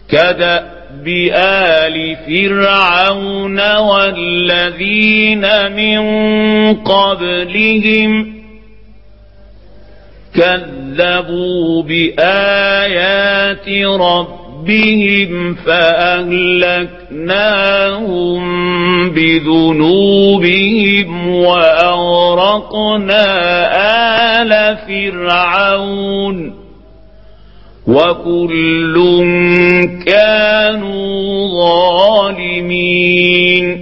كدأب آل فرعون والذين من قبلهم كذبوا بآيات ربهم فأهلكناهم بذنوبهم وأغرقنا آل فرعون وكل كانوا ظالمين.